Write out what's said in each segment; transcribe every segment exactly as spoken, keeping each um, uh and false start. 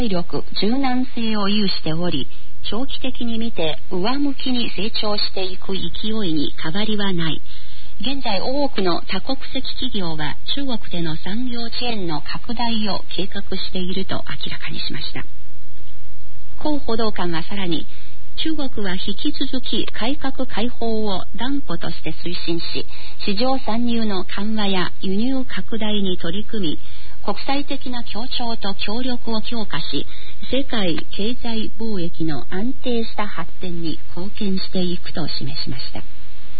力、柔軟性を有しており、長期的に見て上向きに成長していく勢いに変わりはない。現在多くの多国籍企業は中国での産業チェーンの拡大を計画していると明らかにしました。江報道官はさらに、中国は引き続き改革開放を断固として推進し、市場参入の緩和や輸入拡大に取り組み、国際的な協調と協力を強化し、世界経済貿易の安定した発展に貢献していくと示しました。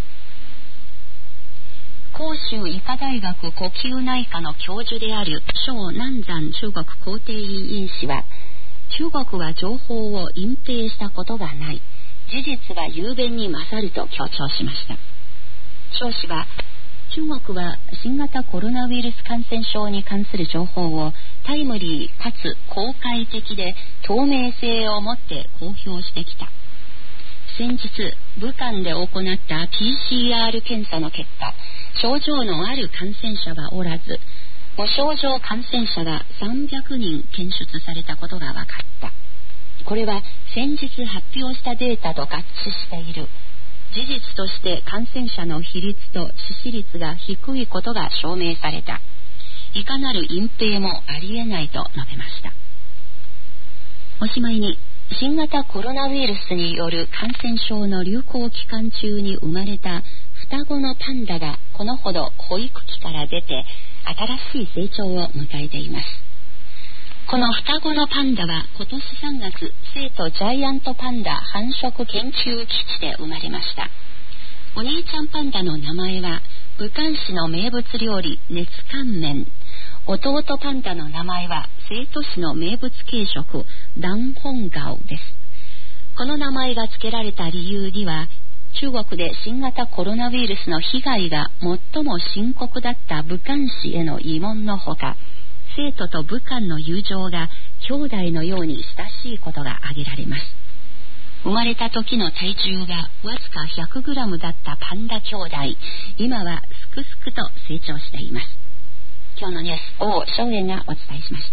広州医科大学呼吸内科の教授である張南山中国皇帝医院士は、中国は情報を隠蔽したことがない。事実は雄弁に勝ると強調しました。張氏は、中国は新型コロナウイルス感染症に関する情報をタイムリーかつ公開的で透明性を持って公表してきた。先日、武漢で行った ピーシーアール 検査の結果、症状のある感染者はおらず、無症状感染者がさんびゃくにん検出されたことが分かった。これは先日発表したデータと合致している。事実として感染者の比率と致死率が低いことが証明された。いかなる隠蔽もありえないと述べました。おしまいに、新型コロナウイルスによる感染症の流行期間中に生まれた双子のパンダがこのほど保育器から出て新しい成長を迎えています。この双子のパンダは今年さんがつ、成都ジャイアントパンダ繁殖研究基地で生まれました。お兄ちゃんパンダの名前は武漢市の名物料理熱乾麺。弟パンダの名前は成都市の名物軽食南本顔です。この名前が付けられた理由には、中国で新型コロナウイルスの被害が最も深刻だった武漢市への慰問のほか、成都と武漢の友情が兄弟のように親しいことが挙げられます。生まれた時の体重がわずか ひゃくグラム だったパンダ兄弟、今はすくすくと成長しています。今日のニュース、王正元がお伝えしました。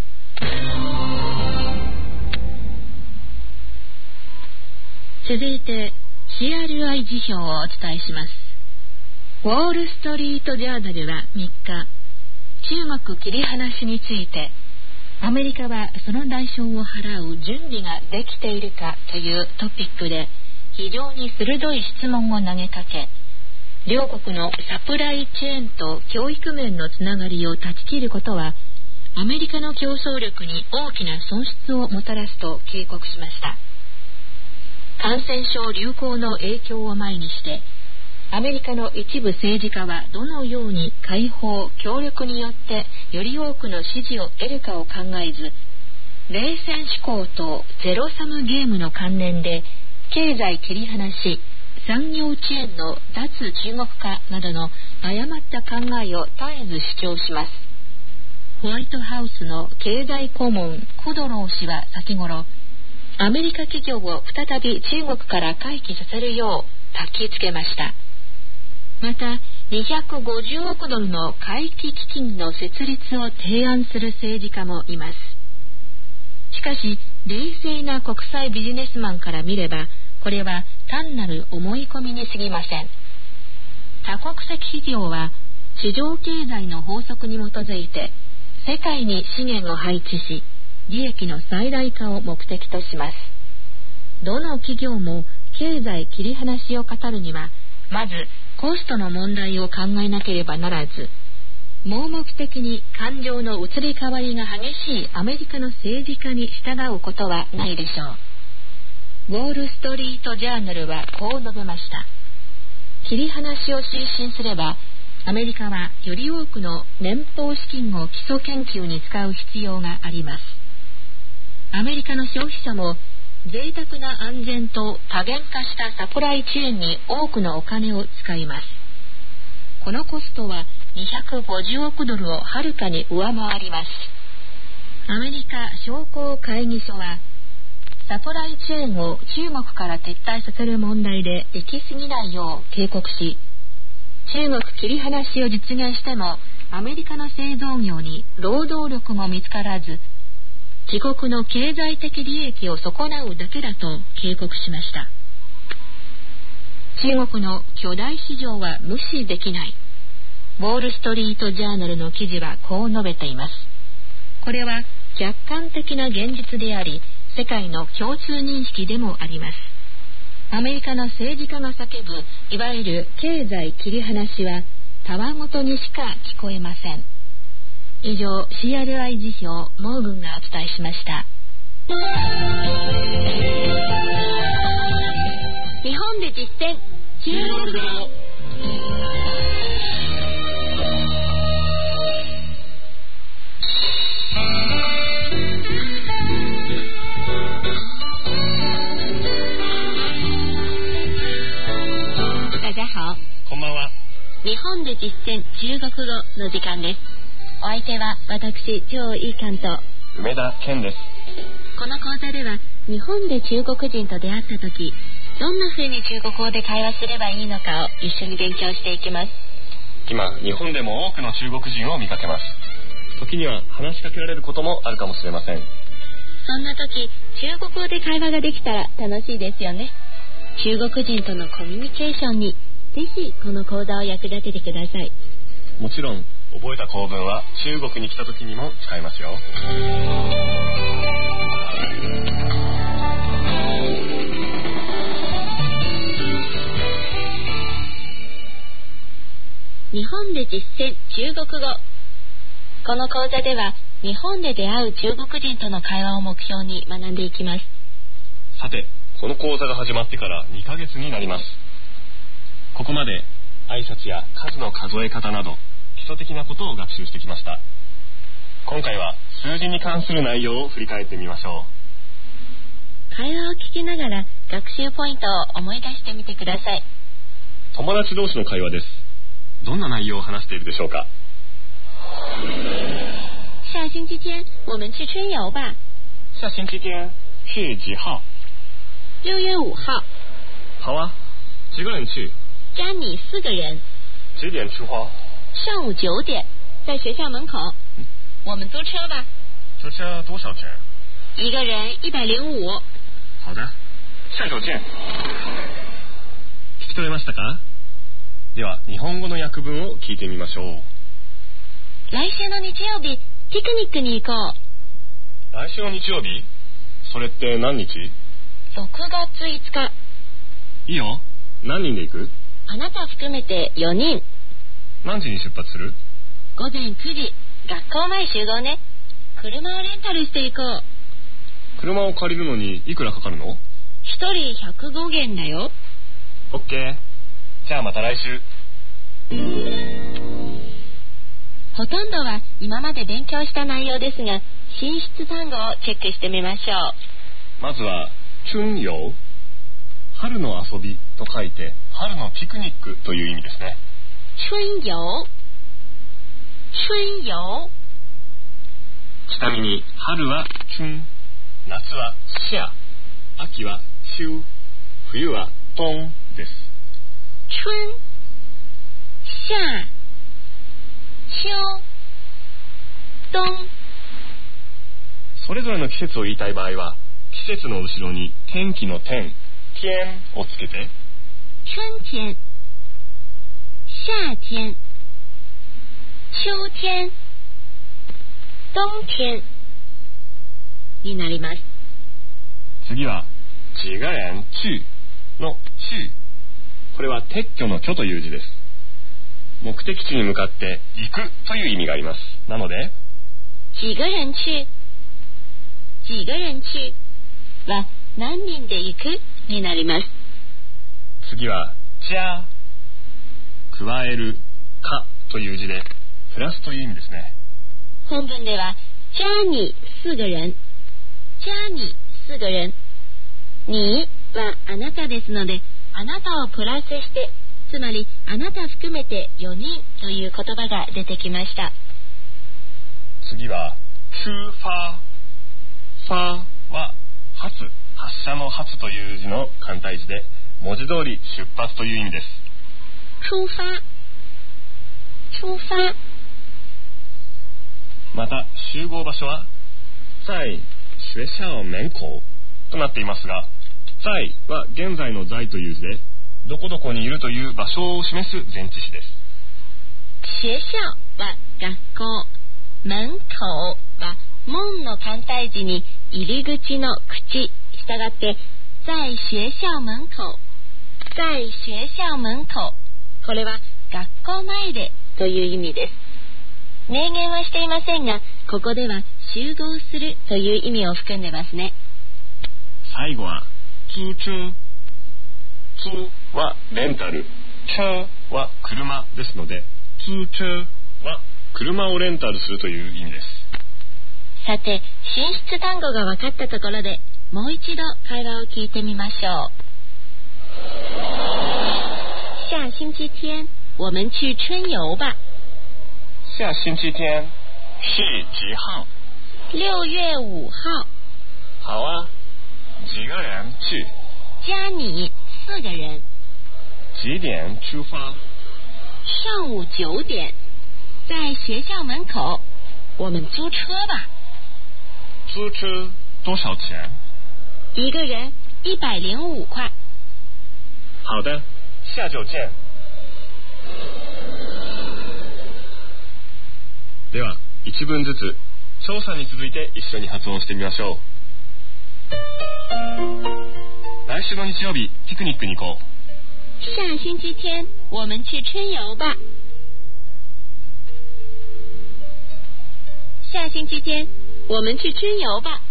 続いて シーアールアイ 辞表をお伝えします。ウォールストリートジャーナルはみっか、中国切り離しについて、アメリカはその代償を払う準備ができているかというトピックで非常に鋭い質問を投げかけ、両国のサプライチェーンと教育面のつながりを断ち切ることはアメリカの競争力に大きな損失をもたらすと警告しました。感染症流行の影響を前にしてアメリカの一部政治家はどのように解放・協力によってより多くの支持を得るかを考えず、冷戦思考とゼロサムゲームの関連で経済切り離し、産業チェーンの脱中国化などの誤った考えを絶えず主張します。ホワイトハウスの経済顧問コドロー氏は先頃、アメリカ企業を再び中国から回帰させるよう焚きつけました。またにひゃくごじゅうおくドルの回帰基金の設立を提案する政治家もいます。しかし冷静な国際ビジネスマンから見れば、これは単なる思い込みに過ぎません。多国籍企業は市場経済の法則に基づいて世界に資源を配置し、利益の最大化を目的とします。どの企業も経済切り離しを語るには、まずコストの問題を考えなければならず、盲目的に感情の移り変わりが激しいアメリカの政治家に従うことはないでしょう。ウォールストリートジャーナルはこう述べました。切り離しを推進すれば、アメリカはより多くの連邦資金を基礎研究に使う必要があります。アメリカの消費者も贅沢な安全と多元化したサプライチェーンに多くのお金を使います。このコストはにひゃくごじゅうおくドルをはるかに上回ります。アメリカ商工会議所は、サプライチェーンを中国から撤退させる問題で行き過ぎないよう警告し、中国切り離しを実現してもアメリカの製造業に労働力も見つからず、 自国の経済的利益を損なうだけだと警告しました。中国の巨大市場は無視できない。ウォールストリートジャーナルの記事はこう述べています。これは客観的な現実であり、世界の共通認識でもあります。アメリカの政治家が叫ぶいわゆる経済切り離しはたわごとにしか聞こえません。以上 シーアールアイ 辞表モーグンがお伝えしました。日本で実践中国語。大家好。 こんばんは。 日本で実践中国語の時間です。お相手は私、張井寛と梅田健です。 この講座では日本で中国人と出会った時、どんな風に中国語で会話すればいいのかを一緒に勉強していきます。 今、日本でも多くの中国人を見かけます。時には話しかけられることもあるかもしれません。 そんな時、中国語で会話ができたら楽しいですよね。中国人とのコミュニケーションにぜひこの講座を役立ててください。 もちろん覚えた構文は中国に来た時にも使えますよ。 日本で実践中国語。この講座では日本で出会う中国人との会話を目標に学んでいきます。 さて、この講座が始まってからにかげつになります。ここまで挨拶や数の数え方など基礎的なことを学習してきました。今回は数字に関する内容を振り返ってみましょう。会話を聞きながら学習ポイントを思い出してみてください。 友達同士の会話です。どんな内容を話しているでしょうか。 下星期天我们去春遊吧。 下星期天是几号？ 六月五号。 好啊，几个人去？ 加你四个人。 几点出发？ 上午九点，在学校门口。嗯、我们租车吧。 租车多少钱？ 一个人一百零五。 好的，下周见。聞き取れましたか？では日本語の訳文を聞いてみましょう。 来週の日曜日、ピクニックに行こう。 来週の日曜日？それって何日？ ろくがついつか。 いいよ。何人で行く？ あなた含めてよにん。 何時に出発する？ 午前くじ、学校前集合ね。車をレンタルしていこう。 車を借りるのにいくらかかるの？ ひとりひゃくごげんだよ。 オッケー。じゃあまた来週。 ほとんどは今まで勉強した内容ですが、進出単語をチェックしてみましょう。 まずは春遊、春の遊びと書いて春のピクニックという意味ですね。 春遊、春遊。 ちなみに春は春、夏は夏、秋は秋、冬は冬です。 春、夏、秋、冬。 それぞれの季節を言いたい場合は、季節の後ろに天気の天、天をつけて、 春天、夏天、秋天、冬天になります。 次は几个人去の去。これは撤去の去という字です。目的地に向かって行くという意味があります。なので、 几个人去、几个人去は何人で行くになります。 次は加、加えるかという字でプラスという意味ですね。 本文では加你四个人、加你四个人、にはあなたですので、あなたをプラスして、つまりあなた含めてよにんという言葉が出てきました。 次は出发、ファは発、発射の発という字の簡体字で、文字通り出発という意味です。 出发、出发。 また集合場所は在学校門口となっていますが、在は現在の在という字で、どこどこにいるという場所を示す前置詞です。 学校は学校、門口は門の簡体字に入り口の口、したがって在学校門口、在学校門口、これは学校前でという意味です。明言はしていませんが、ここでは集合するという意味を含んでますね。 最後は租車。租はレンタル、車は車ですので、租車は車をレンタルするという意味です。 さて、進出単語が分かったところで、もう一度会話を聞いてみましょう。下星期天我们去春游吧。 下星期天是几号？ 六月五号。 好啊，几个人去？ 加你四个人。 几点出发？ 上午九点，在学校门口，我们租车吧。 租车多少钱？ 一个人一百零五块。 好的，下周见。では一文ずつ調査に続いて一緒に発音してみましょう。来週の日曜日ピクニックに行こう。 下星期天我们去春游吧。下星期天我们去春游吧。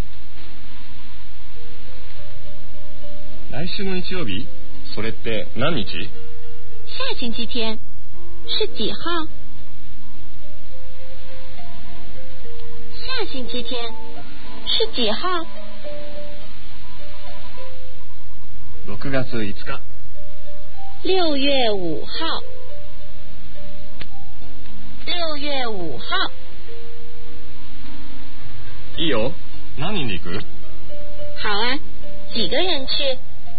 来週の日曜日、それって何日？ 下星期天是几号？下星期天是几号？ ろくがついつか。 六月五号。六月五号。 いいよ。何人で行く？ 好啊，几个人去？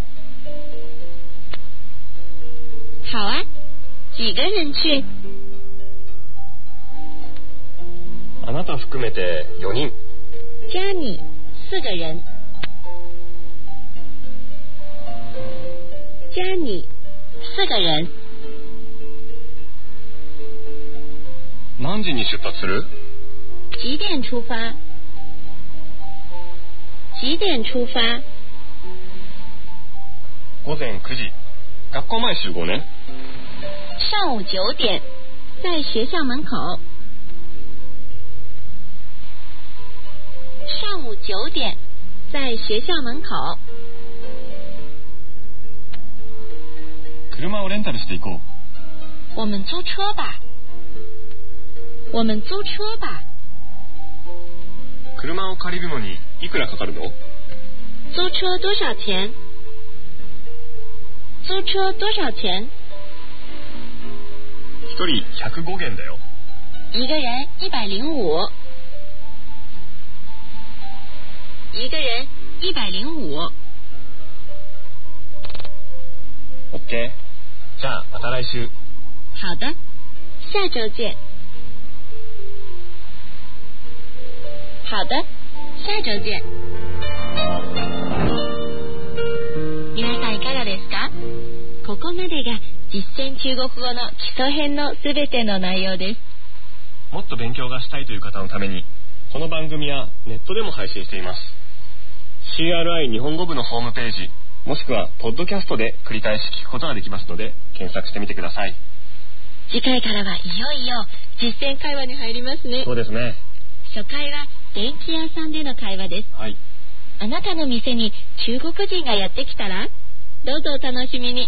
好啊，几个人去？ あなた含めてよにん。 加你四个人。加你四个人。 何時に出発する？ 几点出发？几点出发？ 午前くじ。学校前集合ね。 上午九点，在学校门口。上午九点，在学校门口。 車をレンタルしていこう。 我们租车吧。我们租车吧。 車を借りるのにいくらかかるの？ 租车多少钱？租车多少钱？ 一人ひゃくごげんだよ。 一个人一百零五。一个人一百零五。 オッケー。じゃあまた来週。 好的，下周见。好的，下周见。皆さんいかがですか？ここまでが実践中国語の基礎編のすべての内容です。 もっと勉強がしたいという方のために、この番組はネットでも配信しています。シーアールアイ 日本語部のホームページ、もしくはポッドキャストで繰り返し聞くことができますので、検索してみてください。 次回からはいよいよ実践会話に入りますね。 そうですね。 初回は電気屋さんでの会話です。 はい。 あなたの店に中国人がやってきたら、どうぞお楽しみに。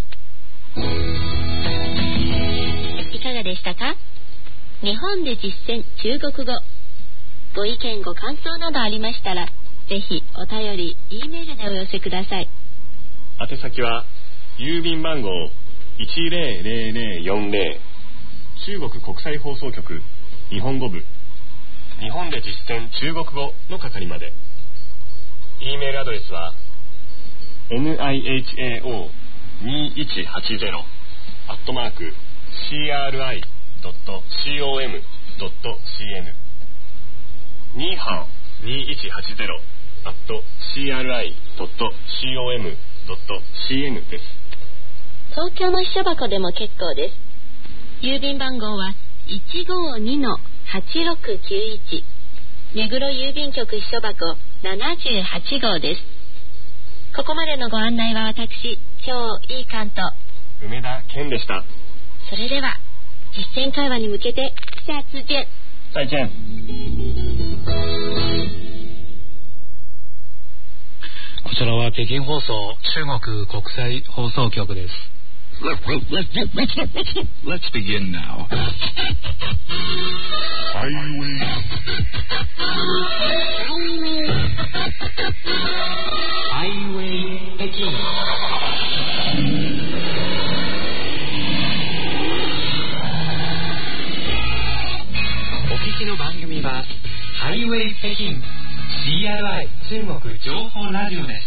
いかがでしたか？日本で実践中国語。ご意見ご感想などありましたら、ぜひお便り E メールでお寄せください。 宛先は郵便番号いちぜろぜろぜろよんぜろ、中国国際放送局日本語部、日本で実践中国語の係まで。 E メールアドレスは ニハオにいちはちゼロ アットマーク シーアールアイ ドット コム ドット シーエヌ ニハオにいちはちゼロアットシーアールアイドットコムドットシーエヌ です。 東京の秘書箱でも結構です。郵便番号はいちごにのはちろくきゅういち、目黒郵便局秘書箱ななじゅうはちごうです。ここまでのご案内は私、超いい関東梅田健でした。 それでは実践会話に向けて下次見。 再见。 こちらは北京放送中国国際放送局です。 Let's, let's, let's, let's, let's begin now. Highway. Highway Peking. お聞きの番組はハイウェイ北京 シーアールアイ 中国情報ラジオです。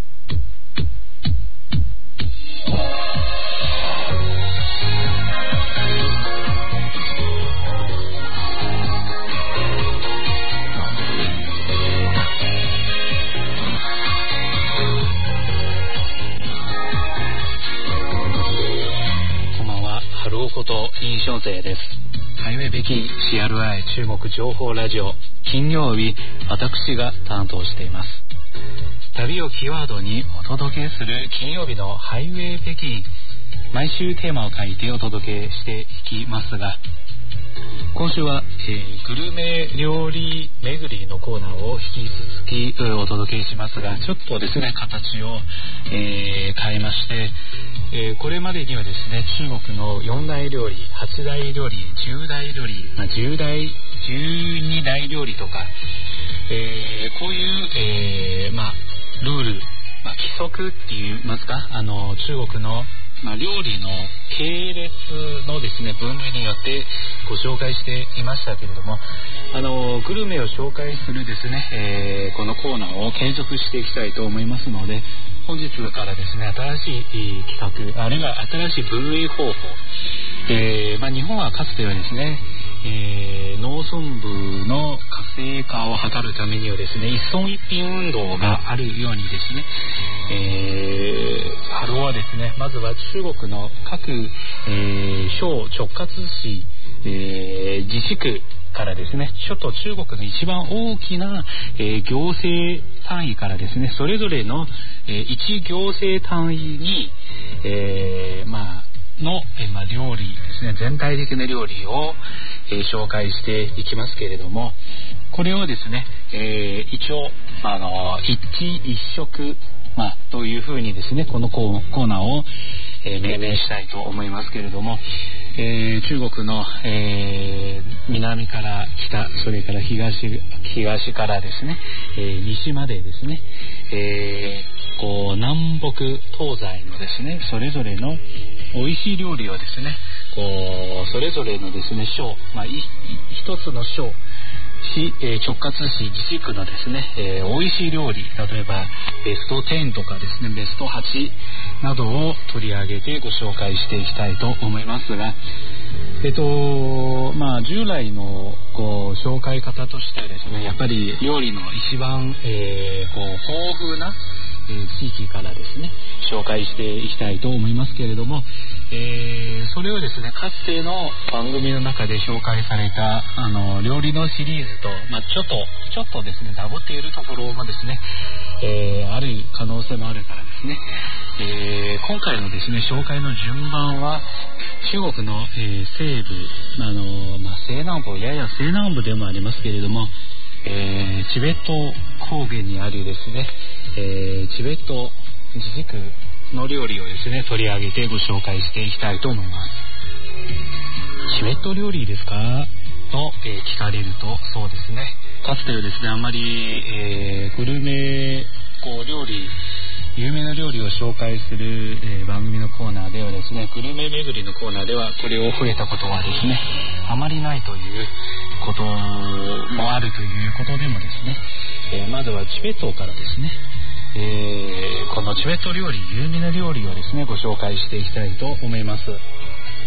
ことインションセイです。ハイウェイ北京 シーアールアイ 中国情報ラジオ、金曜日私が担当しています。旅をキーワードにお届けする金曜日のハイウェイ北京、毎週テーマを書いてお届けしていきますが、今週は、えー、グルメ料理巡りのコーナーを引き続きお届けしますが、ちょっとですね形を、えー、変えまして、えー、これまでにはですね中国のよん大料理、はち大料理、じゅう大料理、まあ、じゅう大、じゅうに大料理とか、えー、こういう、えー、まあルール、まあ、規則って言いますか、あの中国のまあ、料理の系列のですね分類によってご紹介していましたけれども、あのグルメを紹介するですね、えー、このコーナーを継続していきたいと思いますので、本日からですね新しい企画、あるいは新しい分類方法、えーまあ、日本はかつてはですね、えー、農村部の活性化を図るためにはですね一村一品運動があるようにですね、えー、ハローはですねまずは中国の各、えー、省直轄市、えー、自治区からですね、ちょっと中国の一番大きな、えー、行政単位からですね、それぞれの、えー、一行政単位に、えー、まあの、えーまあ、料理ですね、全体的な料理を、えー、紹介していきますけれども、これをですね、えー、一応あの一地一食、まあ、というふうにですねこのコーナーを、えー、命名したいと思いますけれども、えー、中国の、えー、南から北、それから東東からですね、えー、西までですね、えー、こう南北東西のですねそれぞれの美味しい料理をですねこうそれぞれのですね省、まあ、一つの省市、えー、直轄市自治区のですね、えー、美味しい料理、例えばベストじゅうとかですねベストはちなどを取り上げてご紹介していきたいと思いますが、えっとまあ従来のこう紹介方としてはですねやっぱり料理の一番、えー、こう豊富なえー、地域からですね紹介していきたいと思いますけれども、えー、それをですねかつての番組の中で紹介されたあの料理のシリーズと、まあ、ちょっとちょっとですねダブっているところもですね、えー、ある可能性もあるからですね、えー、今回のですね紹介の順番は中国の、えー、西部、あのまあ、西南部やや西南部でもありますけれども、えー、チベット高原にあるですね、えー、チベット自治区の料理をですね取り上げてご紹介していきたいと思います。チベット料理ですかと、えー、聞かれると、そうですねかつてはですねあんまり、えー、グルメこう料理有名な料理を紹介する、えー、番組のコーナーではですねグルメ巡りのコーナーではこれを触れたことはですねあまりないということもあるということでもですね、えー、まずはチベットからですね、えー、このチベット料理有名な料理をですねご紹介していきたいと思います。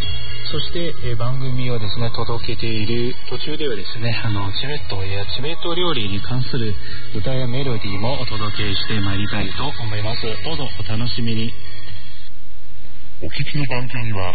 そして、えー、番組をですね届けている途中ではですね、あのチベットやチベット料理に関する歌やメロディーもお届けしてまいりたいと思います。どうぞお楽しみに。 お聞きの番組は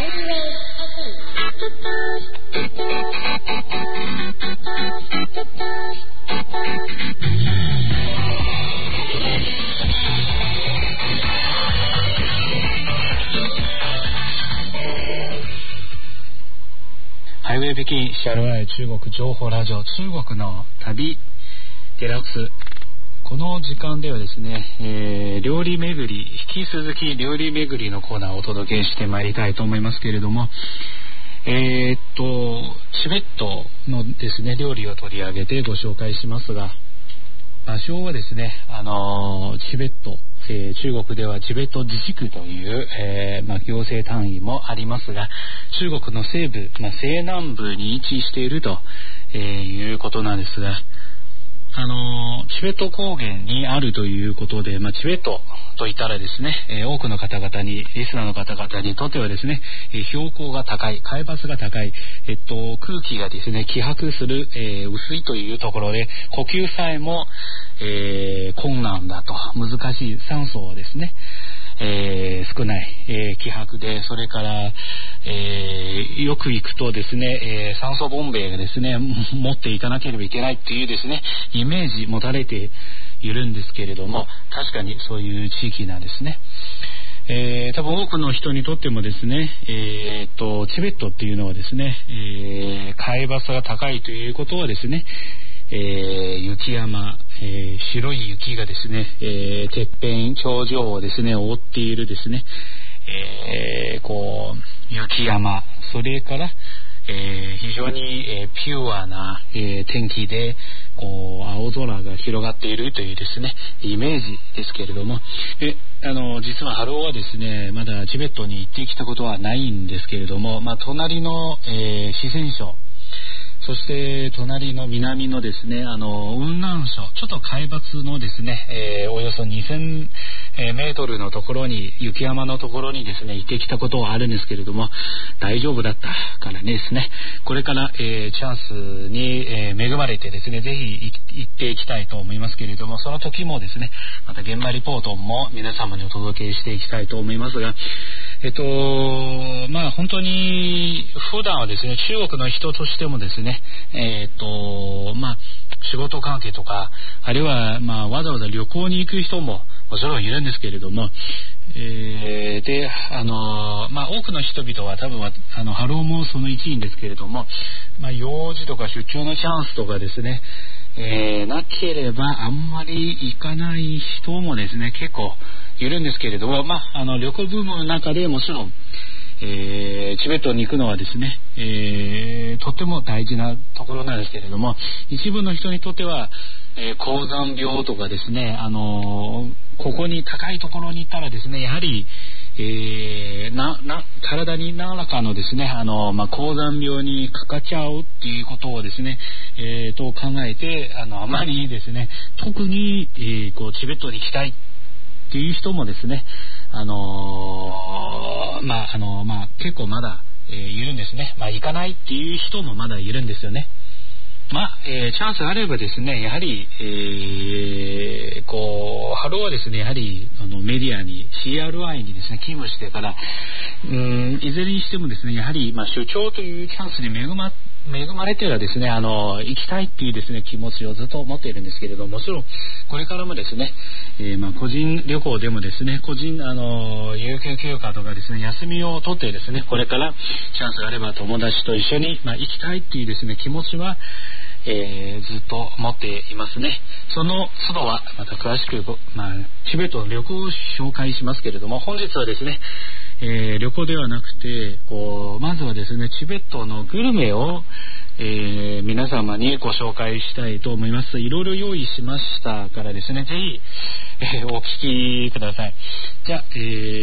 ハイウェイ北京シャルアイ中国情報ラジオ、中国の旅デラックス。この時間ではですね、えー、料理巡り、引き続き料理巡りのコーナーをお届けしてまいりたいと思いますけれども、えー、っとチベットのですね料理を取り上げてご紹介しますが、場所はですね、あのチベット、えー、中国ではチベット自治区という、えーまあ、行政単位もありますが、中国の西部、まあ、西南部に位置していると、えー、いうことなんですが、あのチベット高原にあるということで、まあ、チベットといったらですね、えー、多くの方々に、リスナーの方々にとってはですね、えー、標高が高い、海抜が高い、えっと、空気がですね希薄する、えー、薄いというところで、呼吸さえも、えー、困難だと、難しい、酸素はですね、えー、少ない、えー、希薄で、それから、えー、よく行くとですね、えー、酸素ボンベがですね持っていかなければいけないっていうですねイメージ持たれているんですけれども、確かにそういう地域なんですね。えー、多分多くの人にとってもですね、えー、とチベットっていうのはですね、えー、海抜が高いということはですね、えー、雪山、えー、白い雪がですね、えー、てっぺん頂上をですね覆っているですね、えー、こう雪山、それから、えー、非常に、えー、ピュアな、えー、天気でこう青空が広がっているというですねイメージですけれども、えあの実はハローはですねまだチベットに行ってきたことはないんですけれども、まあ、隣の、えー、四川省、そして隣の南のですね、あの雲南省、ちょっと海抜のですね、えー、およそにせんメートルのところに、雪山のところにですね行ってきたことはあるんですけれども、大丈夫だったからねですね、これから、えー、チャンスに、えー、恵まれてですね、ぜひ行っていきたいと思いますけれども、その時もですね、また現場リポートも皆様にお届けしていきたいと思いますが、えっとまあ本当に普段はですね、中国の人としてもですね、えっとまあ仕事関係とか、あるいはまあわざわざ旅行に行く人ももちろんいるんですけれども、えー、であのまあ多くの人々は多分あのハローもその一員ですけれども、まあ用事とか出張のチャンスとかですね、えー、なければあんまり行かない人もですね結構いるんですけれども、まああの旅行ブームの中でもちろん、えー、チベットに行くのはですね、えー、とっても大事なところなんですけれども、一部の人にとっては、えー、高山病とかですね、あのー、ここに高いところに行ったらですね、やはり、えー、なな体に何らかのですね、あのーまあ、高山病にかかっちゃうっていうことをですね、えー、と考えて、あのあまりですね、特に、えー、こうチベットに行きたいっていう人もですね、あのー、まああのー、まあ結構まだ、えー、いるんですね。まあ行かないっていう人もまだいるんですよね。まあ、えー、チャンスあればですね、やはり、えー、こうハローはですね、やはりあのメディアに シーアールアイ にですね勤務してから、うーんいずれにしてもですね、やはりまあ出張というチャンスに恵ま恵まれてはですね、あの行きたいっていうですね気持ちをずっと持っているんですけれども、もちろんこれからもですね、えー、まあ個人旅行でもですね、個人あの有給休暇とかですね、休みを取ってですね、これからチャンスがあれば友達と一緒に、まあ、行きたいっていうですね気持ちは、えー、ずっと持っていますね。その都度はまた詳しく、まあ、チベットの旅行を紹介しますけれども、本日はですね、えー、旅行ではなくて、こうまずはですねチベットのグルメを、えー、皆様にご紹介したいと思います。いろいろ用意しましたからですね、ぜひ、えー、お聞きください。じゃあ、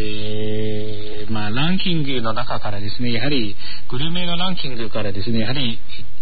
えー、まあランキングの中からですね、やはりグルメのランキングからですね、やはり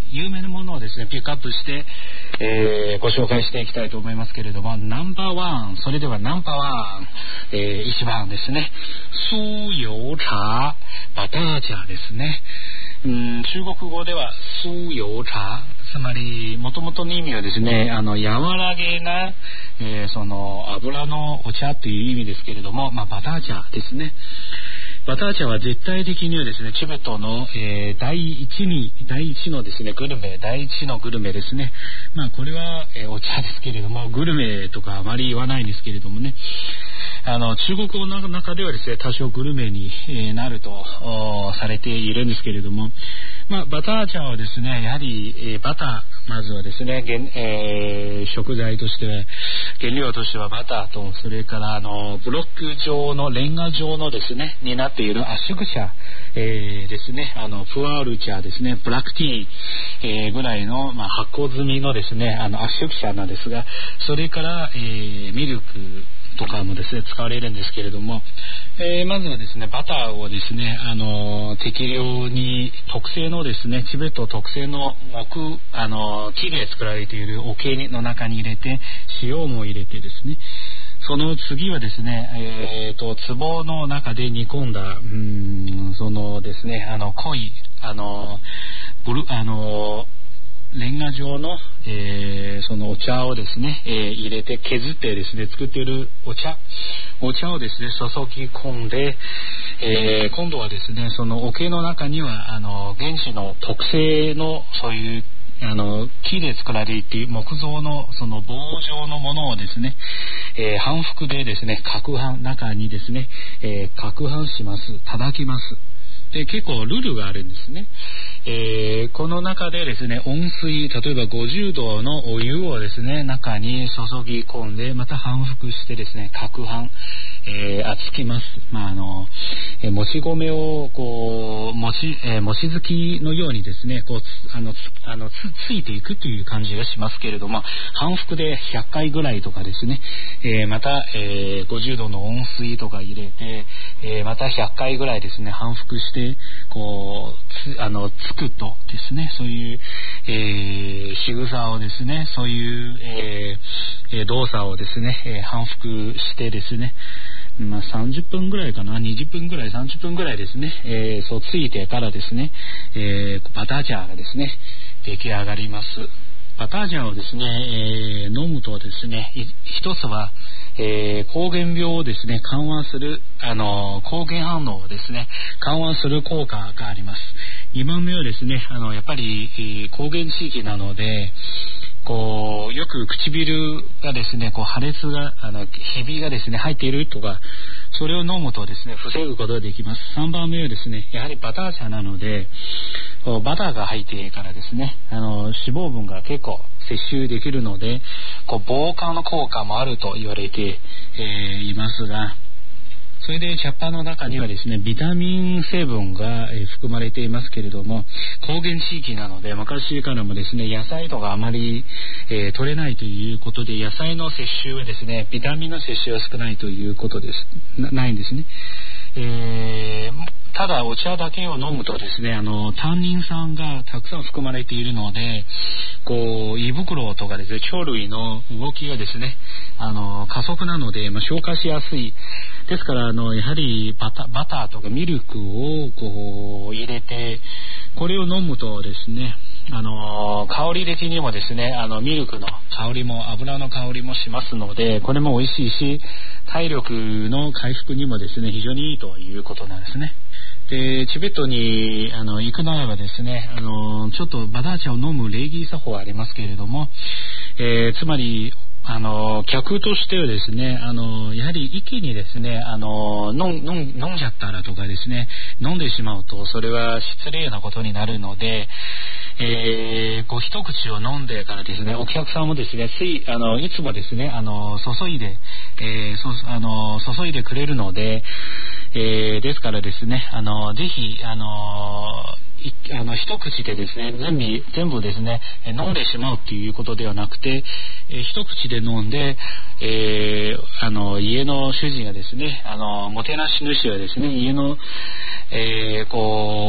有名なものをですねピックアップして、えー、ご紹介していきたいと思いますけれども、ナンバーワン、それではナンバーワン、えー、一番ですね、酥油茶、バター茶ですね。うん、中国語では酥油茶、つまり元々の意味はですね、あの柔らげな、えー、その油のお茶という意味ですけれども、まあ、バター茶ですね。バター茶は絶対的にはですね、チベットの、えー、第一に第一のですねグルメ、第一のグルメですね。まあこれは、えー、お茶ですけれども、グルメとかあまり言わないんですけれどもね、あの中国語の中ではですね多少グルメに、えー、なるとされているんですけれども、まあ、バター茶はですねやはり、えー、バター、まずはですね、えー、食材としては原料としてはバターと、それからあのブロック状のレンガ状のですねになっている圧縮茶、えー、ですね、あのプアール茶ですね、ブラックティー、えー、ぐらいの、まあ、発酵済みのですねあの圧縮茶なんですが、それから、えー、ミルクとかもですね使われるんですけれども、えー、まずはですねバターをですねあの適量に特製のですねチベット特製の木あの木で作られている桶の中に入れて、塩も入れてですね、その次はですね、えー、と壺の中で煮込んだうーんそのですねあの濃いあのブルあのレンガ状の、えー、そのお茶をですね、えー、入れて削ってですね作っているお茶お茶をですね注ぎ込んで、えー、今度はですねその桶の中にはあの現地の特製のそういうあの木で作られている木造のその棒状のものをですね、えー、半服でですね攪拌中にですね、えー、攪拌します、叩きます。で結構ルールがあるんですね。えー、この中でですね温水、例えばごじゅうどのお湯をですね中に注ぎ込んで、また反復してですね攪拌、えー、あつきます。まああの、えー、もち米をこうもち、えー、もちづきのようにですねこうあのつあの つ, ついていくという感じがしますけれども、反復でひゃっかいぐらいとかですね、えー、また、えー、ごじゅうどの温水とか入れて、えー、またひゃっかいぐらいですね反復してこうつあのつくとですね、そういう、えー、仕草をですね、そういう、えー、動作をですね、えー、反復してですね、まあ、さんじゅっぷんぐらいかな、にじゅっぷんぐらい、さんじゅっぷんぐらいですね、えー、そうついてからですね、えー、バター茶がですね出来上がります。バター茶をですね、えー、飲むとですね、一つは、えー、膠原病をですね緩和するあの抗原反応をですね緩和する効果があります。にばんめはですね、あのやっぱり、えー、高原地域なのでこうよく唇がですねこう破裂があのひびがですね入っているとか、それを飲むとですね防ぐことができます。さんばんめはですねやはりバター茶なのでバターが入ってからですねあの脂肪分が結構摂取できるのでこう防寒の効果もあると言われて、えー、いますが、それで茶葉の中にはですねビタミン成分が、えー、含まれていますけれども、高原地域なので昔からもですね野菜とかあまり、えー、取れないということで、野菜の摂取はですねビタミンの摂取は少ないということです な, ないんですね。えーただお茶だけを飲むとですねあのタンニン酸がたくさん含まれているので、こう胃袋とかですね腸類の動きがですねあの加速なので、まあ、消化しやすいですから、あのやはりバタ、バターとかミルクをこう入れてこれを飲むとですねあの香り的にもですねあのミルクの香りも油の香りもしますので、これも美味しいし体力の回復にもですね非常にいいということなんですね。でチベットにあの行くならばですねあのちょっとバター茶を飲む礼儀作法がありますけれども、えー、つまりあの客としてはですねあのやはり一気にですねあの飲ん、飲ん、飲んじゃったらとかですね飲んでしまうとそれは失礼なことになるので、えー、こう一口を飲んでからですねお客さんもですねついあのいつもですねあの注いで、えー、そあの注いでくれるので、えー、ですからですねあのぜひあのあの一口でですね全部全部ですね飲んでしまうということではなくて、えー、一口で飲んで、えー、あの家の主人がですねあのもてなし主はですね家の、えー、こう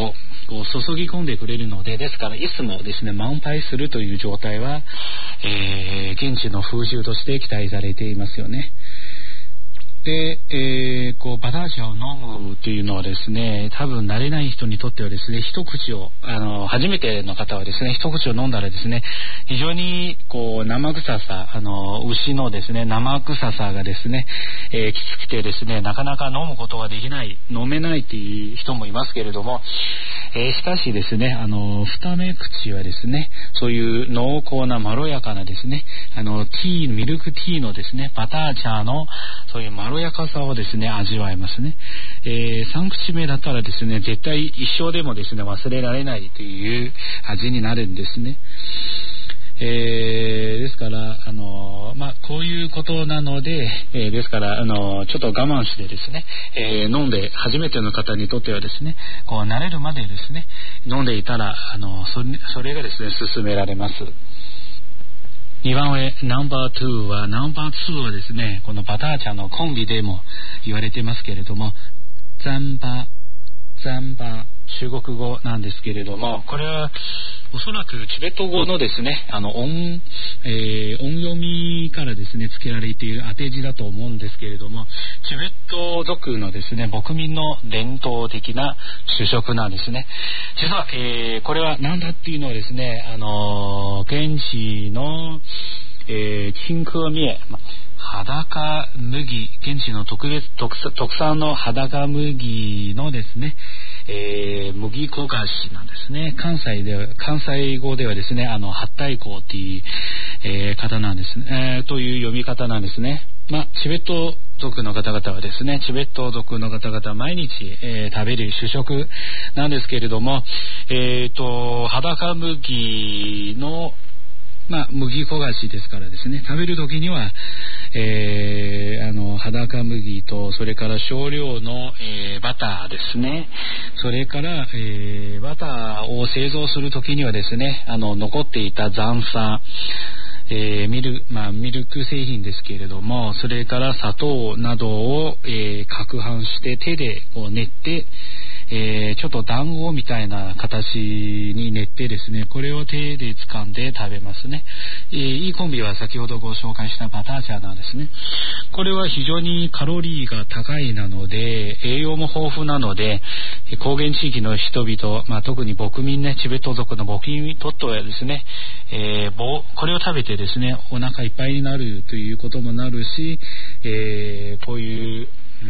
こう注ぎ込んでくれるので、ですからいつもですね満杯するという状態は、えー、現地の風習として期待されていますよね。で、えー、こうバター茶を飲むっていうのはですね、多分慣れない人にとってはですね、一口をあの初めての方はですね、一口を飲んだらですね、非常にこう生臭さ、あの牛のですね生臭さがですね、えー、きつくてですね、なかなか飲むことができない、飲めないっていう人もいますけれども、えー、しかしですね、あの二目口はですね、そういう濃厚なまろやかなですね、あのティーミルクティーのですね、バター茶のそういうまろやかさをですね味わえますね。えー、三口目だったらですね、絶対一生でもですね忘れられないという味になるんですね。えー、ですからあのまあこういうことなので、えー、ですからあのちょっと我慢してですね、えー、飲んで初めての方にとってはですね、こう慣れるまでですね飲んでいたらあの そ, それがですね勧められます。にばんめナンバーツーはナンバーツーはですね、このバター茶のコンビでも言われてますけれども、ザンバザンバ中国語なんですけれども、これはおそらくチベット語のですねあの音、えー、音読みからですね付けられている当て字だと思うんですけれども、チベット族のですね牧民の伝統的な主食なんですね。実は、えー、これは何だっていうのはですね、あのー、現地のえー、青稞面、裸麦、現地の特別 特, 特産の裸麦のですね、えー、麦粉菓子なんですね。関西では関西語ではですね、あの八太閤っていう、えー、方なんですね、えー、という読み方なんですね。まあチベット族の方々はですね、チベット族の方々は毎日、えー、食べる主食なんですけれども、えーと裸麦のまあ、麦粉菓子ですからですね、食べる時には、えー、あの裸麦とそれから少量の、えー、バターですね、それから、えー、バターを製造する時にはですね、あの残っていた残渣、えー ミ, ルまあ、ミルク製品ですけれども、それから砂糖などを、えー、攪拌して手でこう練って、えー、ちょっと団子みたいな形に練ってですね、これを手で掴んで食べますね。えー、いいコンビは先ほどご紹介したバター茶なんですね。これは非常にカロリーが高いなので、栄養も豊富なので、高原地域の人々、まあ、特に牧民ね、チベット族の牧民にとってはですね、えー、これを食べてですね、お腹いっぱいになるということもなるし、えー、こういう、うん、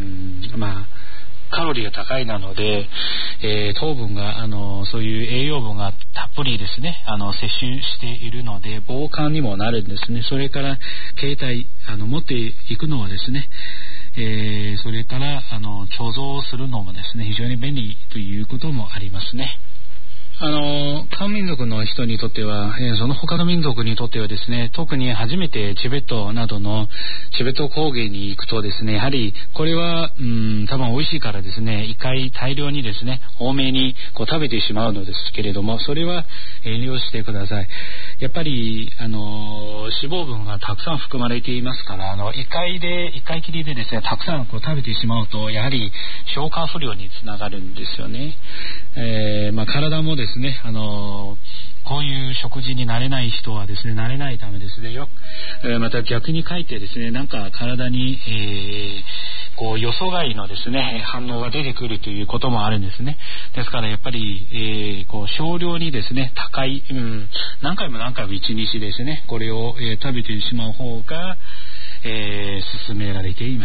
まあカロリーが高いなので、えー、糖分があのそういう栄養分がたっぷりですね、あの摂取しているので防寒にもなるんですね。それから携帯あの持っていくのはですね、えー、それからあの貯蔵するのもですね非常に便利ということもありますね。あの漢民族の人にとっては、えー、その他の民族にとってはですね、特に初めてチベットなどのチベット高原に行くとですね、やはりこれはうん多分美味しいからですね、一回大量にですね多めにこう食べてしまうのですけれども、それは遠慮してください。やっぱりあの脂肪分がたくさん含まれていますから、あの一回で一回きりでですねたくさんこう食べてしまうとやはり消化不良につながるんですよね。えー、まあ体もですね、あのこういう食事に慣れない人はですね慣れないためですねよ、えー、また逆に書いてですね、なんか体に、えー、こう予想外のですね反応が出てくるということもあるんですね。ですからやっぱり、えー、こう少量にですね高い、うん、何回も何回も一日ですねこれを、えー、食べてしまう方が、えー、勧められています。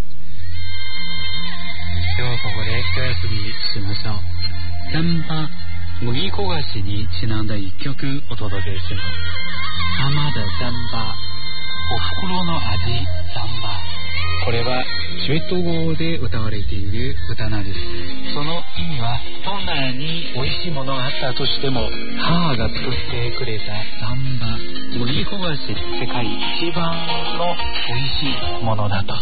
ではここで一休みしましょう。ザンバ麦粉菓子にちなんだ一曲お届けします。浜田ザンバ、おふくろの味ザンバ。これはチベット語で歌われている歌なんです。その意味は、どんなに美味しいものがあったとしても母が作ってくれたザンバ麦粉菓子、世界一番の美味しいものだと。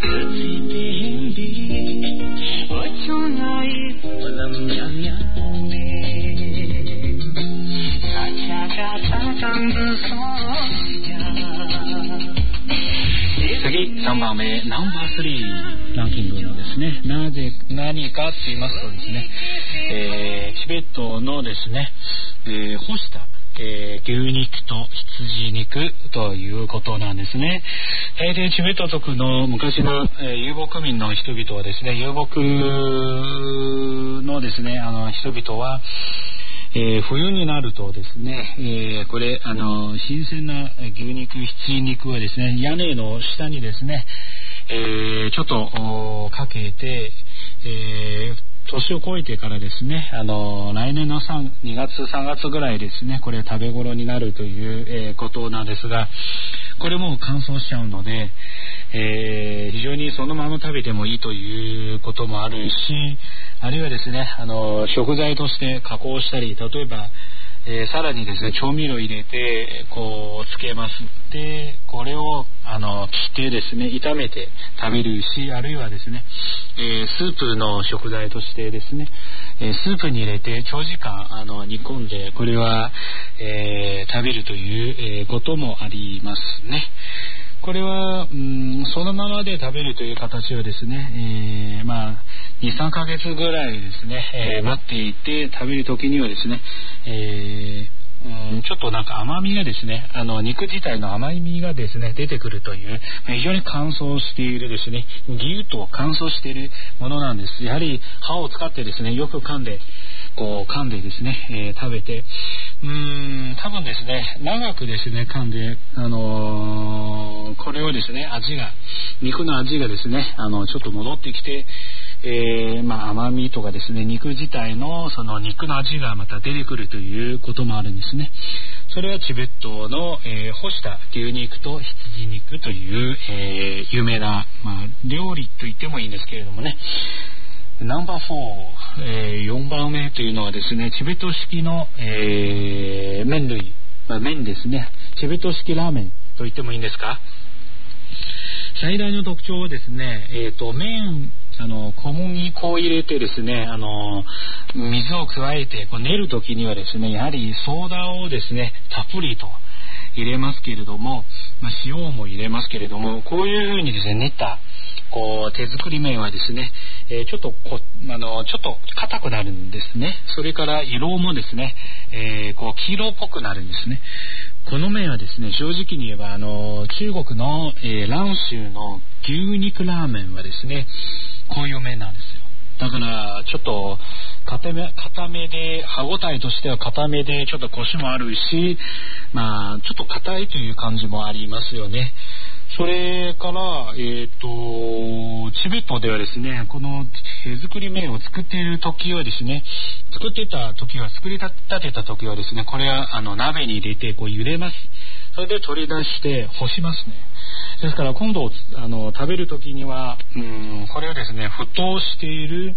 次さんばんめナンバースリーランキングのですね、なぜ何かと言いますとですね、えー、チベットのですね、えー、干した、えー、牛肉と羊肉ということなんですね。えー、でチベット族の昔の、えー、遊牧民の人々はですね、遊牧のですねあの人々はえー、冬になるとですね、えー、これあの新鮮な牛肉羊肉はですね、屋根の下にですね、えー、ちょっとかけて、えー、年を越えてからですね、あの来年のにがつさんがつぐらいですね、これ食べ頃になるという、えー、ことなんですが、これも乾燥しちゃうので、えー、非常にそのまま食べてもいいということもあるし、あるいはですね、あの食材として加工したり、例えば、えー、さらにですね調味料入れてこうつけます。でこれをあの切ってですね炒めて食べるし、あるいはですね、えー、スープの食材としてですね、えー、スープに入れて長時間あの煮込んでこれは、えー、食べるという、えー、こともありますね。これは、うん、そのままで食べるという形はですね、えー、まあにさんかげつぐらいですね、えー、待っていて食べるときにはですね、えーうん、ちょっとなんか甘みがですね、あの肉自体の甘みがですね出てくるという非常に乾燥しているですね、ぎゅっと乾燥しているものなんです。やはり歯を使ってですねよく噛んでこう噛んでですね、えー、食べて、うーん多分ですね長くですね噛んで、あのー、これをですね味が肉の味がですねあのちょっと戻ってきて、えーまあ、甘みとかですね肉自体のその肉の味がまた出てくるということもあるんですね。それはチベットの、えー、干した牛肉と羊肉という、えー、有名な、まあ、料理と言ってもいいんですけれどもね。ナンバーフォー、えー、よんばんめというのはですねチベット式の、えー、麺類、まあ、麺ですね。チベット式ラーメンと言ってもいいんですか。最大の特徴はですね、えーと、麺あの小麦粉を入れてですね、あの水を加えてこう練る時にはですね、やはりソーダをですねたっぷりと入れますけれども、まあ、塩も入れますけれども、こういうふうにですね練ったこう手作り麺はですね、えー、ちょっとこあのちょっと硬くなるんですね。それから色もですね、えー、こう黄色っぽくなるんですね。この麺はですね正直に言えばあの中国の、えー、蘭州の牛肉ラーメンはですねこういう麺なんですよ。だからちょっと固め、固めで歯ごたえとしては固めでちょっとコシもあるし、まあちょっと硬いという感じもありますよね。それからえっとチベットではですねこの手作り麺を作っている時はですね作ってた時は作り立てた時はですねこれはあの鍋に入れてこう茹でます。それで取り出して干しますね。ですから今度あの食べる時にはうんこれをですね沸騰している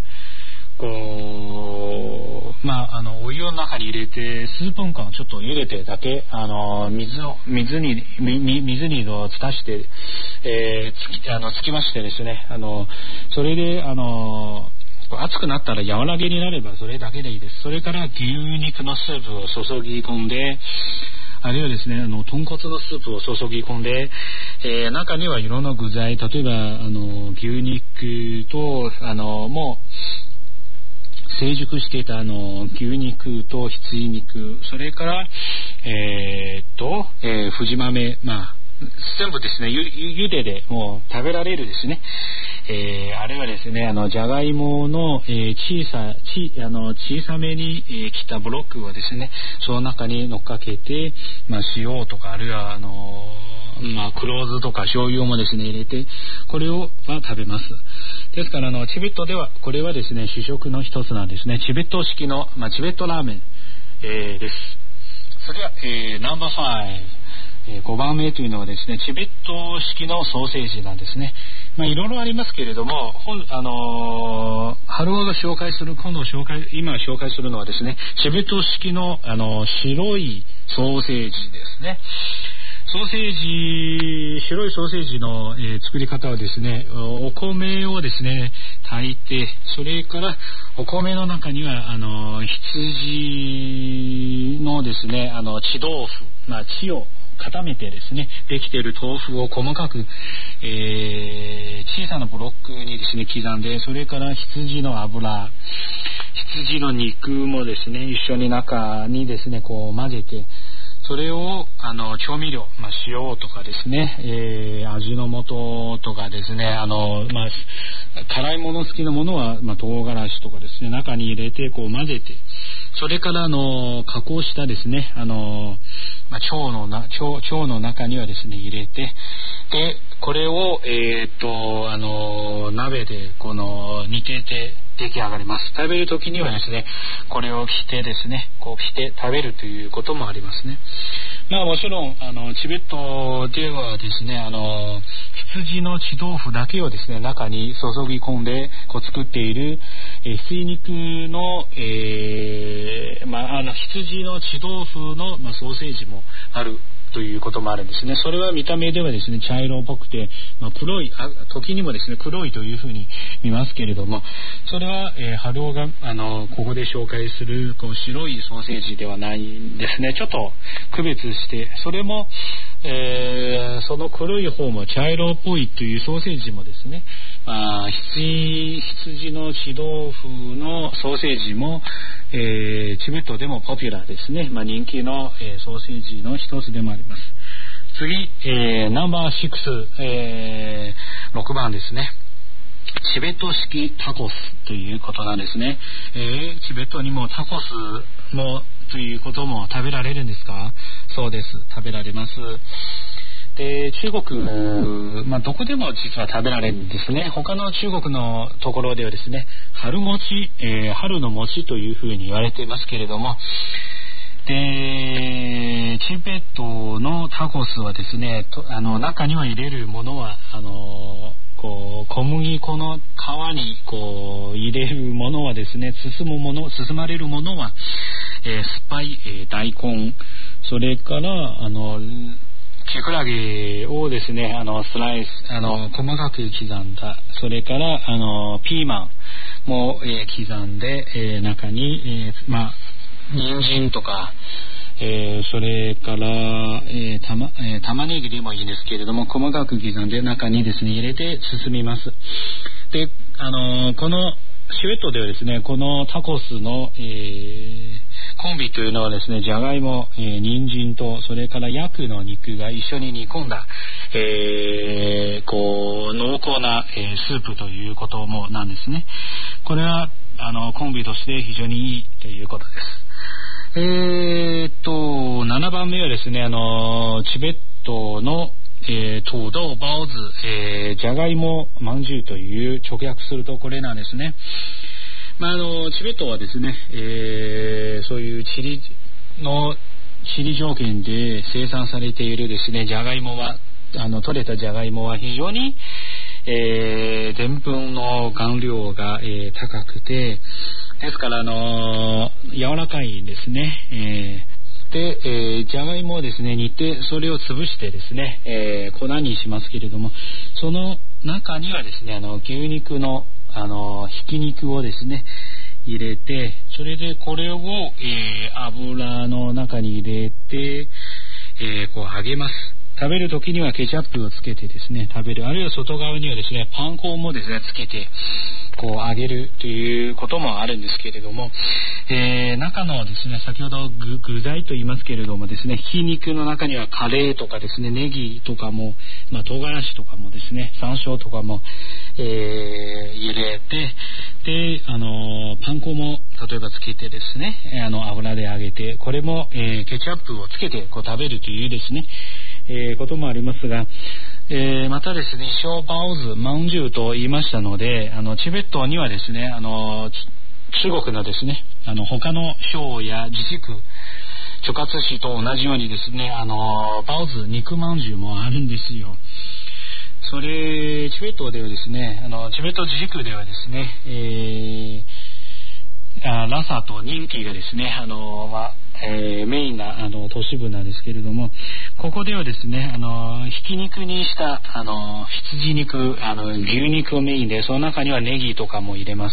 こうまああのお湯の中に入れて数分間ちょっと茹でてだけあの水を水にみ水にを浸して、えー、つきあのつきましてですねあのそれであの熱くなったら柔らげになればそれだけでいいです。それから牛肉のスープを注ぎ込んで、あるいはですねあの豚骨のスープを注ぎ込んで、えー、中にはいろんな具材、例えばあの牛肉とあのもう成熟していたあの牛肉と羊肉、それからえー、っと、えー、藤豆、まあ全部ですねゆゆででもう食べられるですね、えー、あるいはですねあのじゃがいもの、えー、小さちあの小さめに、えー、切ったブロックをですねその中に乗っかけて、まあ、塩とかあるいはあのまあ、黒酢とか醤油もですね入れてこれを、まあ、食べます。ですからあのチベットではこれはですね主食の一つなんですね。チベット式の、まあ、チベットラーメン、えー、です。それでは、えー、ナンバーファイブ、えー、ごばんめというのはですねチベット式のソーセージなんですね。まあいろいろありますけれども、本あのー、ハルワが紹介する今度紹介今紹介するのはですねチベット式のあの白いソーセージですね。 ソーセージ、白いソーセージの、えー、作り方はですね、お米をですね炊いて、それからお米の中にはあの羊のですねあの血豆腐、まあ、血を固めてですねできている豆腐を細かく、えー、小さなブロックにですね刻んで、それから羊の油、羊の肉もですね一緒に中にですねこう混ぜて、それをあの調味料、まあ、塩とかですね、えー、味の素とかですね、あの、まあ、辛いもの好きなものは、まあ、唐辛子とかですね中に入れてこう混ぜて、それからあの加工したですねあの、まあ、腸のな 腸, 腸の中にはですね入れて、でこれをえー、っとあの鍋でこの煮てて出来上がります。食べる時にはですねこれをしてですねこうして食べるということもありますね。まあもちろんあのチベットではですねあの羊の血豆腐だけをですね中に注ぎ込んでこう作っている、えー、羊肉の、えーまあ、あの羊の血豆腐の、まあ、ソーセージもあるということもあるんですね。それは見た目ではですね茶色っぽくて、まあ、黒いあ時にもですね黒いというふうに見ますけれども、それは、えー、ハローがあのここで紹介するこう白いソーセージではないんですね。ちょっと区別して、それも、えー、その黒い方も茶色っぽいというソーセージもですね、まあ、羊, 羊の血豆腐のソーセージも、えー、チベットでもポピュラーですね、まあ、人気の、えー、ソーセージの一つでもあります。次、えー、ナンバーシックス、えー、ろくばんですね。チベット式タコスということなんですね。えー、チベットにもタコスもということも食べられるんですか？そうです、食べられます。で中国、まあ、どこでも実は食べられるんですね。他の中国のところではですね春餅、えー、春の餅というふうに言われていますけれども、でチベットのタコスはですねとあの中には入れるものはあのこう小麦粉の皮にこう入れるものはですね包むもの包まれるものは、えー、酸っぱい、えー、大根、それからあのキクラゲをですねあのスライスあの細かく刻んだ、それからあのピーマンも、えー、刻んで、えー、中に、えー、まあ人参とか、えー、それから、えーたまえー、玉ねぎでもいいんですけれども細かく刻んで中にですね入れて包みます。であのー、このシュエットではですねこのタコスの、えー、コンビというのはですねじゃがいも、えー、人参とそれからヤクの肉が一緒に煮込んだ、えー、こう濃厚な、えー、スープということもなんですね。これはあのコンビとして非常にいいということです。えー、っとななばんめはですねあのチベットのえー、土豆包子、えー、じゃがいもまんじゅうという直訳するとこれなんですね。まあ、あのチベットはですね、えー、そういう地理の地理条件で生産されているですねじゃがいもはあの取れたじゃがいもは非常にえー、でんぷんの含量が、えー、高くて、ですからあのー、柔らかいですね。えー、で、えー、じゃがいもをですね煮てそれを潰してですね、えー、粉にしますけれども、その中にはですねあの牛肉のあのひき肉をですね入れて、それでこれを、えー、油の中に入れて、えー、こう揚げます。食べるときにはケチャップをつけてですね食べる、あるいは外側にはですねパン粉もですねつけてこう揚げるということもあるんですけれども、えー、中のですね先ほど 具, 具材と言いますけれどもですねひき肉の中にはカレーとかですねネギとかも、まあ、唐辛子とかもですね山椒とかも、えー、入れて、であのパン粉も例えばつけてですねあの油で揚げて、これも、えー、ケチャップをつけてこう食べるというですねえー、こともありますが、えー、またですね小包子まんじゅうと言いましたので、あのチベットにはですねあの中国のですねあの他の省や自治区直轄市と同じようにですねあの包子肉まんじゅうもあるんですよ。それチベットではですねあのチベット自治区ではですね、えーあラサと人気がですね、あの、まあえー、メインなあの都市部なんですけれども、ここではですね、あのひき肉にしたあの羊肉、あの牛肉をメインで、その中にはネギとかも入れます。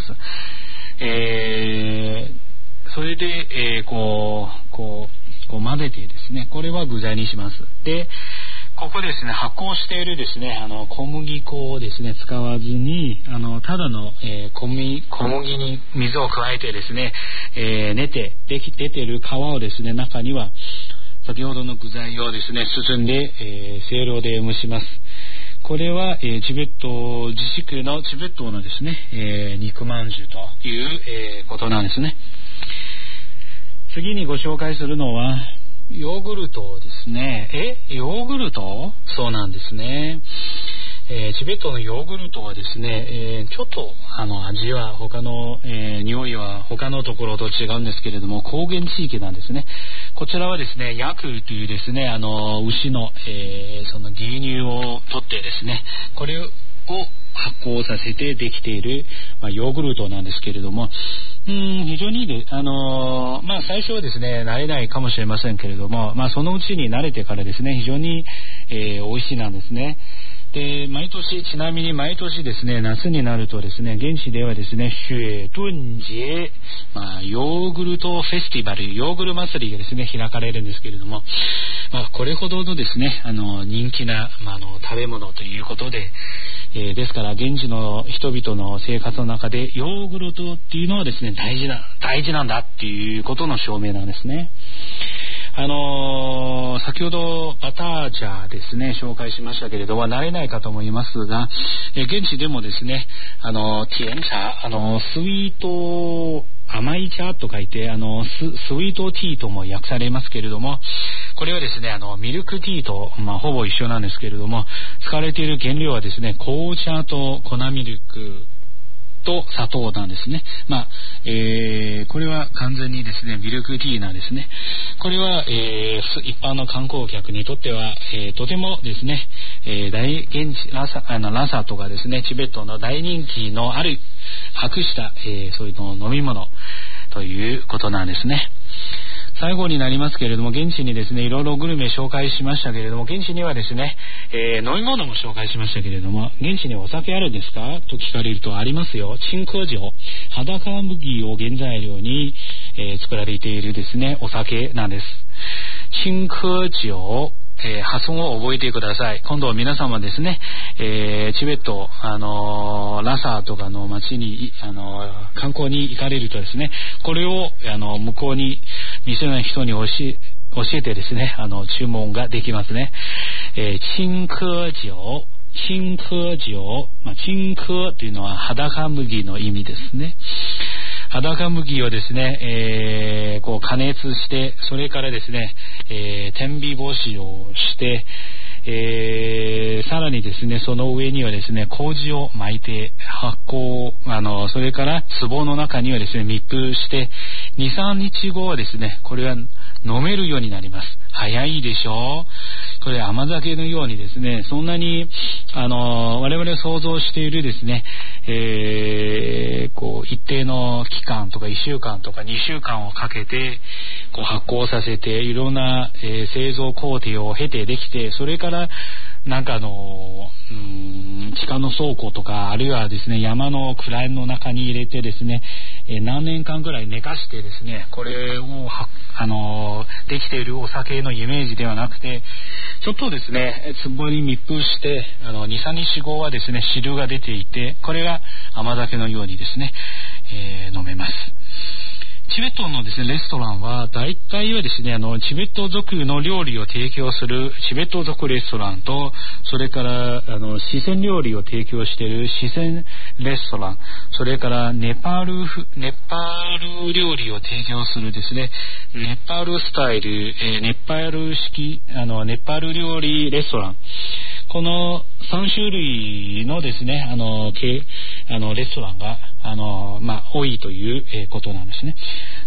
えー、それで、えー、こうこうこう混ぜてですね、これは具材にします。で、ここですね、発酵しているですね、あの小麦粉をですね使わずに、あのただの、えー、小麦小麦に水を加えてですね、えー、練ってでき出ている皮をですね、中には先ほどの具材をですね包んで、えー、せいろで蒸します。これは、えー、チベット自治区のチベットのですね、えー、肉まんじゅうという、えー、ことなんですね。次にご紹介するのはヨーグルトですね。え、ヨーグルト？そうなんですね。えー、チベットのヨーグルトはですね、えー、ちょっとあの味は他の、えー、匂いは他のところと違うんですけれども、高原地域なんですね。こちらはですね、ヤクというですね、あの牛の、えー、その牛乳を取ってですね、これを発酵させてできている、まあ、ヨーグルトなんですけれども、うーん非常にで、あのー、まあ最初はですね慣れないかもしれませんけれども、まあそのうちに慣れてからですね非常に、えー、美味しいなんですね。で、毎年、ちなみに毎年ですね、夏になるとですね、現地ではですね、雪燉節、まあ、ヨーグルトフェスティバル、ヨーグル祭りがですね、開かれるんですけれども、まあ、これほどのですね、あの、人気な、まあ、あの、食べ物ということで、えー、ですから、現地の人々の生活の中で、ヨーグルトっていうのはですね、大事な、大事なんだっていうことの証明なんですね。あのー、先ほどバターチャーですね紹介しましたけれども、慣れない方もいますが、え現地でもですね、あのー、ティエン茶、あのー、スイート甘い茶と書いて、あの ス, スイートティーとも訳されますけれども、これはですね、あのミルクティーと、まあ、ほぼ一緒なんですけれども、使われている原料はですね、紅茶と粉ミルクと砂糖なんですね。まあ、えー、これは完全にですねミルクティーなんですね。これは、えー、一般の観光客にとっては、えー、とてもですね、えー、大現地ラサあのラサとかですねチベットの大人気のある博した、えー、そういうの飲み物ということなんですね。最後になりますけれども、現地にですねいろいろグルメ紹介しましたけれども、現地にはですね、えー、飲み物も紹介しましたけれども、現地にお酒あるんですかと聞かれると、ありますよ。青稞酒、裸麦を原材料に、えー、作られているですねお酒なんです。青稞酒、えー、発音を覚えてください。今度は皆様ですね、えー、チベット、あのー、ラサとかの町に、あのー、観光に行かれるとですね、これを、あのー、向こうに店の人に教え、教えてですね、あの注文ができますね。えー、青稞酒、青稞酒、まあ、青稞というのは裸麦の意味ですね。裸麦をですね、えー、こう加熱して、それからですね、えー、天日干しをして、えー、さらにですね、その上にはですね、麹を巻いて発酵、あの、それから壺の中にはですね、密封して、に、さんにちごはですね、これは飲めるようになります。早いでしょう。これ甘酒のようにですね、そんなに、あの、我々想像しているですね、えー、こう、一定の期間とかいっしゅうかんとかにしゅうかんをかけて、こう発酵させて、いろんな、えー、製造工程を経てできて、それから、なんかあの、うーん、地下の倉庫とか、あるいはですね、山の暗闇の中に入れてですね、えー、何年間ぐらい寝かしてですね、これをは、あの、できているお酒のイメージではなくて、ちょっとですね、壺に密封して、あの、に、さんにちごはですね、汁が出ていて、これが甘酒のようにですね、えー、飲めます。チベットのですね、レストランは大体はですね、あの、チベット族の料理を提供するチベット族レストランと、それから、あの、四川料理を提供している四川レストラン、それからネパール、ネパール料理を提供するですね、ネパールスタイル、えー、ネパール式、あの、ネパール料理レストラン、このさんしゅるいのですね、あの、あのレストランが、あの、まあ、多いということなんですね。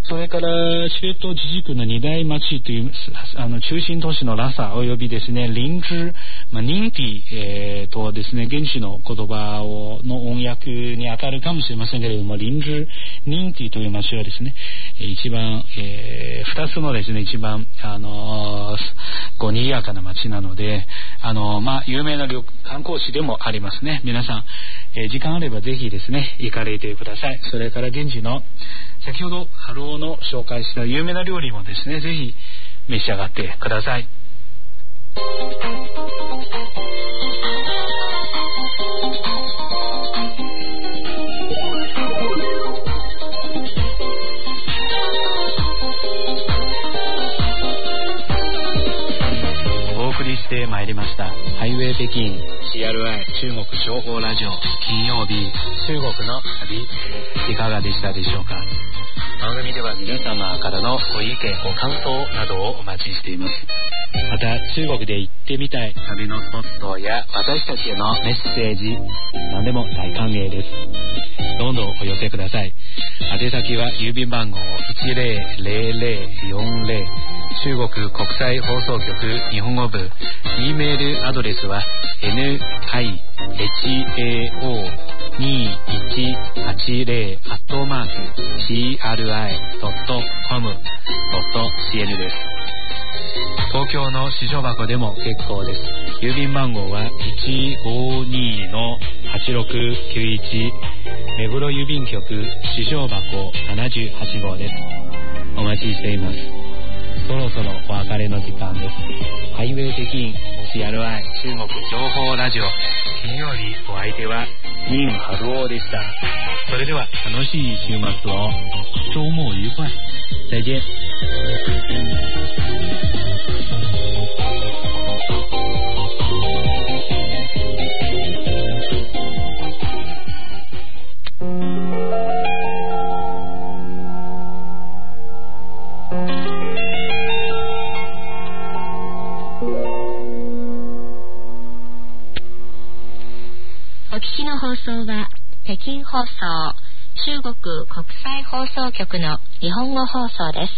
それから知床自治区の二大町というあの中心都市のラサおよびですね林芝、まあ、ニンティ、えー、とですね現地の言葉をの音訳に当たるかもしれませんけれども、林芝ニンティという町はですね一番、えー、二つのですね一番あのー、こう賑やかな町なので、あのー、まあ有名な観光地でもありますね。皆さん、えー、時間あればぜひですね行かれてください。それから現地の先ほど春尾の紹介した有名な料理もですねぜひ召し上がってください。お送りしてまいりましたハイウェイ北京 シーアールアイ 中国情報ラジオ金曜日中国の旅いかがでしたでしょうか。番組では皆様からのご意見ご感想などをお待ちしています。また中国で行ってみたい旅のスポットや私たちへのメッセージ何でも大歓迎です。どんどんお寄せください。宛先は郵便番号いちゼロゼロゼロよんゼロ中国国際放送局日本語部。 E メールアドレスは エヌアイエイチエーオーにーいちはちゼロ アットマーク シーアールアイ ドット コム ドット シーエヌ です。東京の市場箱でも結構です。郵便番号はいちごにのはちろくきゅういち目黒郵便局市場箱ななじゅうはちごうです。お待ちしています。そろそろお別れの時間です。ハイウェイ北京 シーアールアイ 中国情報ラジオ金曜日、お相手は任春尾でした。それでは楽しい週末を。周末愉快。再见。 お聞きの放送は北京放送中国国際放送局の日本語放送です。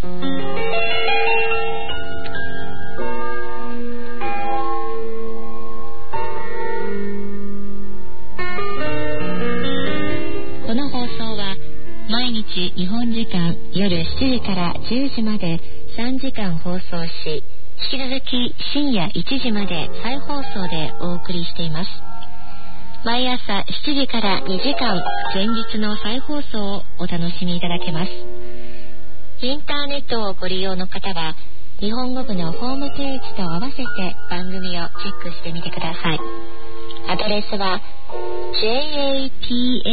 この放送は毎日日本時間夜しちじからじゅうじまでさんじかん放送し、引き続き深夜いちじまで再放送でお送りしています。毎朝しちじからにじかん前日の再放送をお楽しみいただけます。インターネットをご利用の方は日本語部のホームページと合わせて番組をチェックしてみてください。アドレスは ジェイエーパ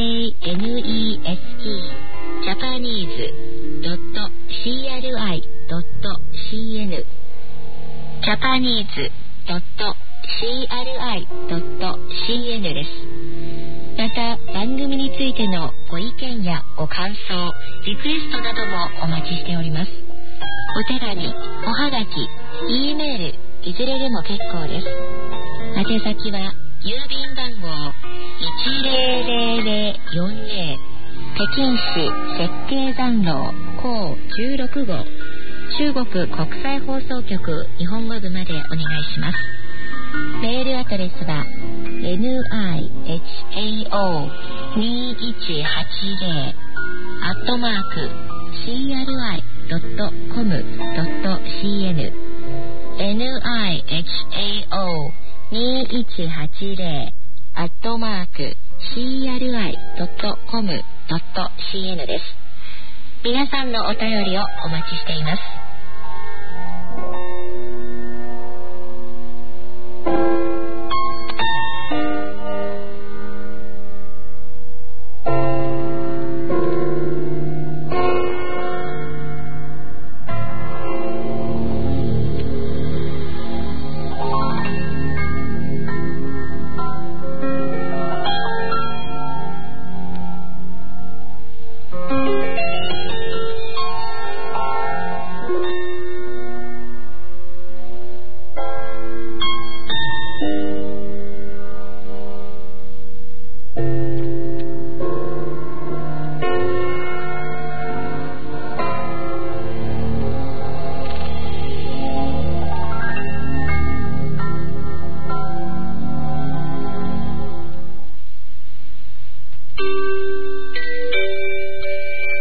ン ジャパニーズ ドット シーアールアイ ドット シーエヌ ジャパニーズ ドット シーアールアイ ドット シーエヌ です。また番組についてのご意見やご感想、リクエストなどもお待ちしております。お手紙、おはがき、Eメールいずれでも結構です。宛先は郵便番号いちゼロゼロゼロよんゼロ北京市設計残廊こうじゅうろくごう中国国際放送局日本語部までお願いします。メールアドレスは エヌアイエイチエーオーにーいちはちゼロ アットマーク シーアールアイ ドット コム ドット シーエヌ エヌアイエイチエーオーにーいちはちゼロ アットマーク シーアールアイ ドット コム ドット シーエヌ です。皆さんのお便りをお待ちしています。